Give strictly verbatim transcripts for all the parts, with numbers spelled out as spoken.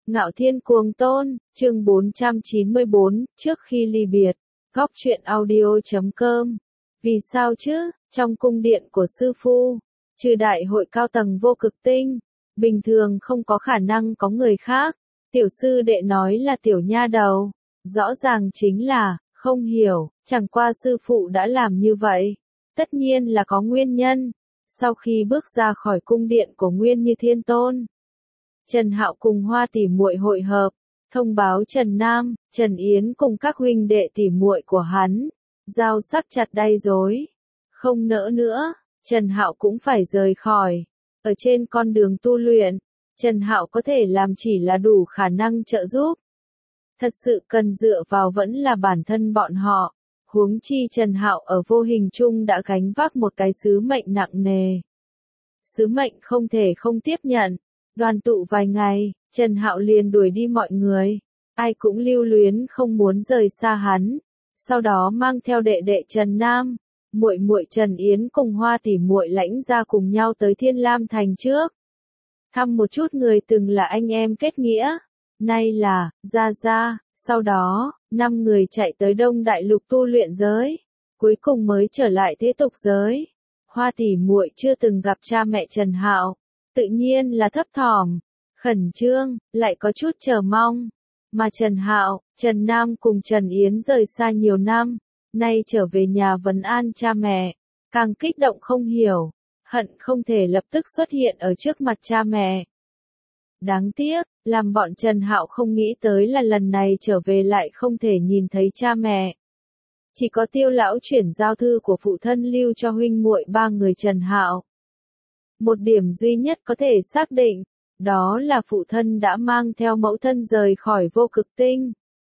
Ngạo Thiên Cuồng Tôn, chương bốn trăm chín mươi bốn, trước khi ly biệt. Góc truyện audio chấm com. Vì sao chứ, trong cung điện của sư phụ, trừ đại hội cao tầng vô cực tinh, bình thường không có khả năng có người khác. Tiểu sư đệ nói là tiểu nha đầu, rõ ràng chính là, không hiểu, chẳng qua sư phụ đã làm như vậy. Tất nhiên là có nguyên nhân. Sau khi bước ra khỏi cung điện của Nguyên Như Thiên Tôn, Trần Hạo cùng Hoa tỷ muội hội hợp, thông báo Trần Nam, Trần Yến cùng các huynh đệ tỷ muội của hắn, dao sắc chặt đay rối. Không nỡ nữa, Trần Hạo cũng phải rời khỏi. Ở trên con đường tu luyện, Trần Hạo có thể làm chỉ là đủ khả năng trợ giúp. Thật sự cần dựa vào vẫn là bản thân bọn họ. Huống chi Trần Hạo ở vô hình chung đã gánh vác một cái sứ mệnh nặng nề. Sứ mệnh không thể không tiếp nhận. Đoàn tụ vài ngày, Trần Hạo liền đuổi đi mọi người. Ai cũng lưu luyến không muốn rời xa hắn. Sau đó mang theo đệ đệ Trần Nam, muội muội Trần Yến cùng Hoa tỷ muội lãnh ra cùng nhau tới Thiên Lam Thành trước. Thăm một chút người từng là anh em kết nghĩa. Nay là, Gia Gia. Sau đó, năm người chạy tới Đông Đại Lục tu luyện giới. Cuối cùng mới trở lại thế tục giới. Hoa tỷ muội chưa từng gặp cha mẹ Trần Hạo. Tự nhiên là thấp thỏm, khẩn trương, lại có chút chờ mong. Mà Trần Hạo, Trần Nam cùng Trần Yến rời xa nhiều năm, nay trở về nhà vấn an cha mẹ, càng kích động không hiểu, hận không thể lập tức xuất hiện ở trước mặt cha mẹ. Đáng tiếc, làm bọn Trần Hạo không nghĩ tới là lần này trở về lại không thể nhìn thấy cha mẹ. Chỉ có Tiêu lão chuyển giao thư của phụ thân lưu cho huynh muội ba người Trần Hạo. Một điểm duy nhất có thể xác định, đó là phụ thân đã mang theo mẫu thân rời khỏi vô cực tinh.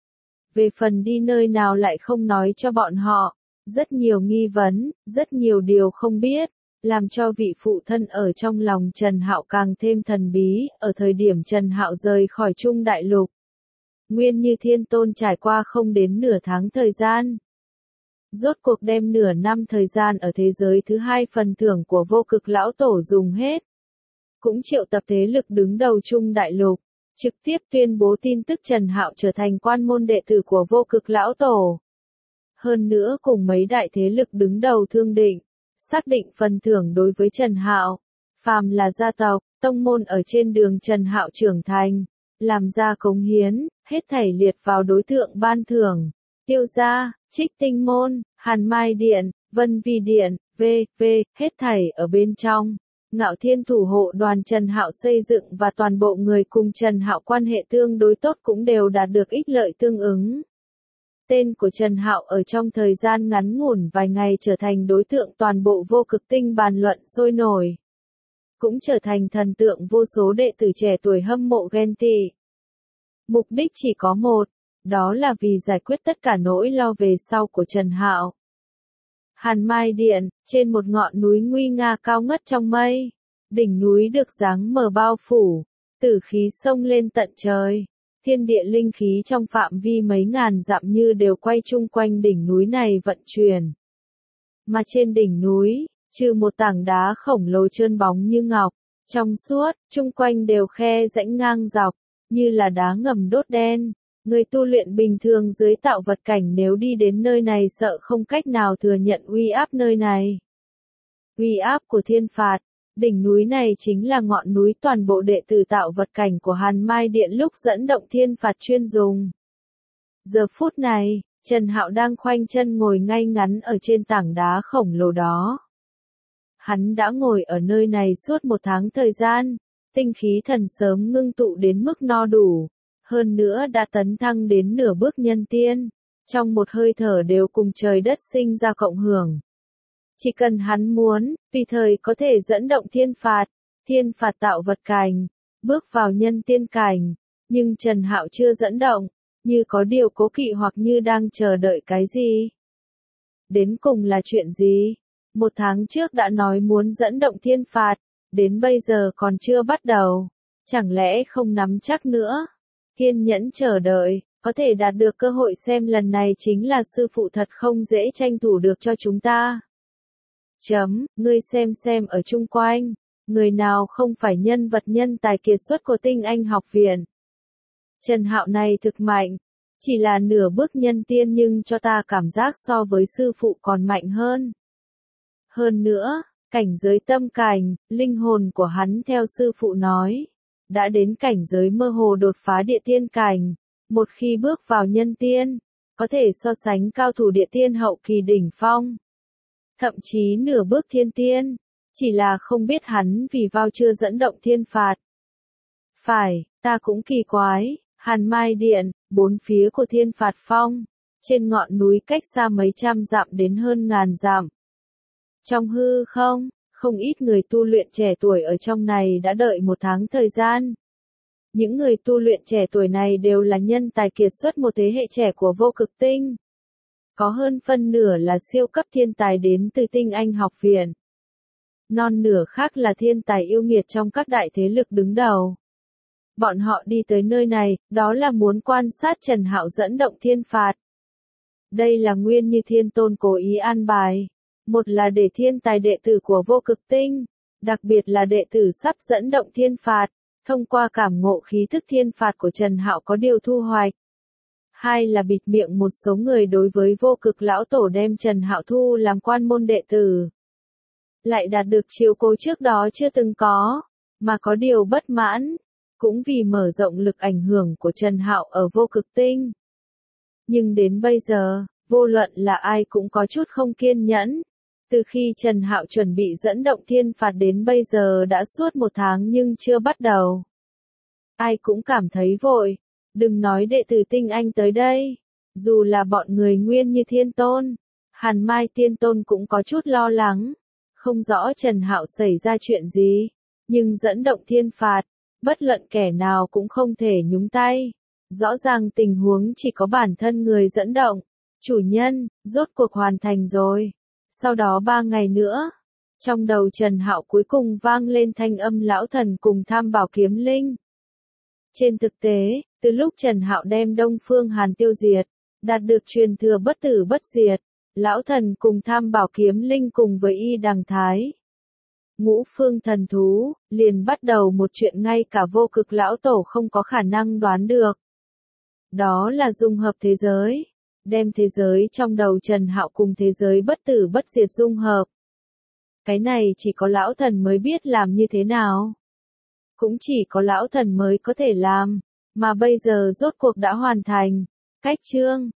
Về phần đi nơi nào lại không nói cho bọn họ, rất nhiều nghi vấn, rất nhiều điều không biết, làm cho vị phụ thân ở trong lòng Trần Hạo càng thêm thần bí. Ở thời điểm Trần Hạo rời khỏi Trung Đại Lục, Nguyên Như Thiên Tôn trải qua không đến nửa tháng thời gian. Rốt cuộc đem nửa năm thời gian ở thế giới thứ hai phần thưởng của vô cực lão tổ dùng hết. Cũng triệu tập thế lực đứng đầu Trung Đại Lục, trực tiếp tuyên bố tin tức Trần Hạo trở thành quan môn đệ tử của vô cực lão tổ. Hơn nữa cùng mấy đại thế lực đứng đầu thương định, xác định phần thưởng đối với Trần Hạo. Phàm là gia tộc, tông môn ở trên đường Trần Hạo trưởng thành, làm ra cống hiến, hết thảy liệt vào đối tượng ban thưởng. Tiêu gia, Trích Tinh môn, Hàn Mai điện, Vân Vi điện, v.v. hết thảy ở bên trong. Ngạo Thiên thủ hộ đoàn Trần Hạo xây dựng và toàn bộ người cùng Trần Hạo quan hệ tương đối tốt cũng đều đạt được ích lợi tương ứng. Tên của Trần Hạo ở trong thời gian ngắn ngủn vài ngày trở thành đối tượng toàn bộ vô cực tinh bàn luận sôi nổi. Cũng trở thành thần tượng vô số đệ tử trẻ tuổi hâm mộ ghen tị. Mục đích chỉ có một, đó là vì giải quyết tất cả nỗi lo về sau của Trần Hạo. Hàn Mai điện, trên một ngọn núi nguy nga cao ngất trong mây, đỉnh núi được dáng mờ bao phủ, tử khí sông lên tận trời. Thiên địa linh khí trong phạm vi mấy ngàn dặm như đều quay chung quanh đỉnh núi này vận chuyển. Mà trên đỉnh núi, trừ một tảng đá khổng lồ trơn bóng như ngọc, trong suốt, chung quanh đều khe rãnh ngang dọc, như là đá ngầm đốt đen. Người tu luyện bình thường dưới tạo vật cảnh nếu đi đến nơi này sợ không cách nào thừa nhận uy áp nơi này. Uy áp của thiên phạt, đỉnh núi này chính là ngọn núi toàn bộ đệ tử tạo vật cảnh của Hàn Mai điện lúc dẫn động thiên phạt chuyên dùng. Giờ phút này, Trần Hạo đang khoanh chân ngồi ngay ngắn ở trên tảng đá khổng lồ đó. Hắn đã ngồi ở nơi này suốt một tháng thời gian, tinh khí thần sớm ngưng tụ đến mức no đủ. Hơn nữa đã tấn thăng đến nửa bước nhân tiên, trong một hơi thở đều cùng trời đất sinh ra cộng hưởng. Chỉ cần hắn muốn, tùy thời có thể dẫn động thiên phạt, thiên phạt tạo vật cảnh, bước vào nhân tiên cảnh, nhưng Trần Hạo chưa dẫn động, như có điều cố kỵ hoặc như đang chờ đợi cái gì. Đến cùng là chuyện gì? Một tháng trước đã nói muốn dẫn động thiên phạt, đến bây giờ còn chưa bắt đầu, chẳng lẽ không nắm chắc nữa? Kiên nhẫn chờ đợi, có thể đạt được cơ hội xem lần này chính là sư phụ thật không dễ tranh thủ được cho chúng ta. Chấm, ngươi xem xem ở chung quanh, người nào không phải nhân vật nhân tài kiệt xuất của Tinh Anh học viện. Trần Hạo này thực mạnh, chỉ là nửa bước nhân tiên nhưng cho ta cảm giác so với sư phụ còn mạnh hơn. Hơn nữa, cảnh giới tâm cảnh, linh hồn của hắn theo sư phụ nói, đã đến cảnh giới mơ hồ đột phá địa tiên cảnh, một khi bước vào nhân tiên, có thể so sánh cao thủ địa tiên hậu kỳ đỉnh phong. Thậm chí nửa bước thiên tiên, chỉ là không biết hắn vì vào chưa dẫn động thiên phạt. Phải, ta cũng kỳ quái, Hàn Mai Điện, bốn phía của thiên phạt phong, trên ngọn núi cách xa mấy trăm dặm đến hơn ngàn dặm. Trong hư không, không ít người tu luyện trẻ tuổi ở trong này đã đợi một tháng thời gian. Những người tu luyện trẻ tuổi này đều là nhân tài kiệt xuất một thế hệ trẻ của vô cực tinh. Có hơn phân nửa là siêu cấp thiên tài đến từ tinh anh học viện. Non nửa khác là thiên tài yêu nghiệt trong các đại thế lực đứng đầu. Bọn họ đi tới nơi này, đó là muốn quan sát Trần Hạo dẫn động thiên phạt. Đây là nguyên như Thiên Tôn cố ý an bài. Một là để thiên tài đệ tử của vô cực tinh, đặc biệt là đệ tử sắp dẫn động thiên phạt, thông qua cảm ngộ khí thức thiên phạt của Trần Hạo có điều thu hoạch. Hai là bịt miệng một số người đối với vô cực lão tổ đem Trần Hạo thu làm quan môn đệ tử. Lại đạt được chiếu cố trước đó chưa từng có, mà có điều bất mãn, cũng vì mở rộng lực ảnh hưởng của Trần Hạo ở vô cực tinh. Nhưng đến bây giờ, vô luận là ai cũng có chút không kiên nhẫn. Từ khi Trần Hạo chuẩn bị dẫn động thiên phạt đến bây giờ đã suốt một tháng nhưng chưa bắt đầu. Ai cũng cảm thấy vội, đừng nói đệ tử tinh anh tới đây. Dù là bọn người nguyên như Thiên Tôn, Hàn Mai Tiên Tôn cũng có chút lo lắng. Không rõ Trần Hạo xảy ra chuyện gì, nhưng dẫn động thiên phạt, bất luận kẻ nào cũng không thể nhúng tay. Rõ ràng tình huống chỉ có bản thân người dẫn động. Chủ nhân, rốt cuộc hoàn thành rồi. Sau đó ba ngày nữa, trong đầu Trần Hạo cuối cùng vang lên thanh âm lão thần cùng Tham Bảo Kiếm Linh. Trên thực tế, từ lúc Trần Hạo đem Đông Phương Hàn tiêu diệt, đạt được truyền thừa bất tử bất diệt, lão thần cùng Tham Bảo Kiếm Linh cùng với Y Đằng Thái, Ngũ Phương thần thú, liền bắt đầu một chuyện ngay cả vô cực lão tổ không có khả năng đoán được. Đó là dung hợp thế giới. Đem thế giới trong đầu Trần Hạo cùng thế giới bất tử bất diệt dung hợp. Cái này chỉ có lão thần mới biết làm như thế nào. Cũng chỉ có lão thần mới có thể làm, mà bây giờ rốt cuộc đã hoàn thành. Cách chương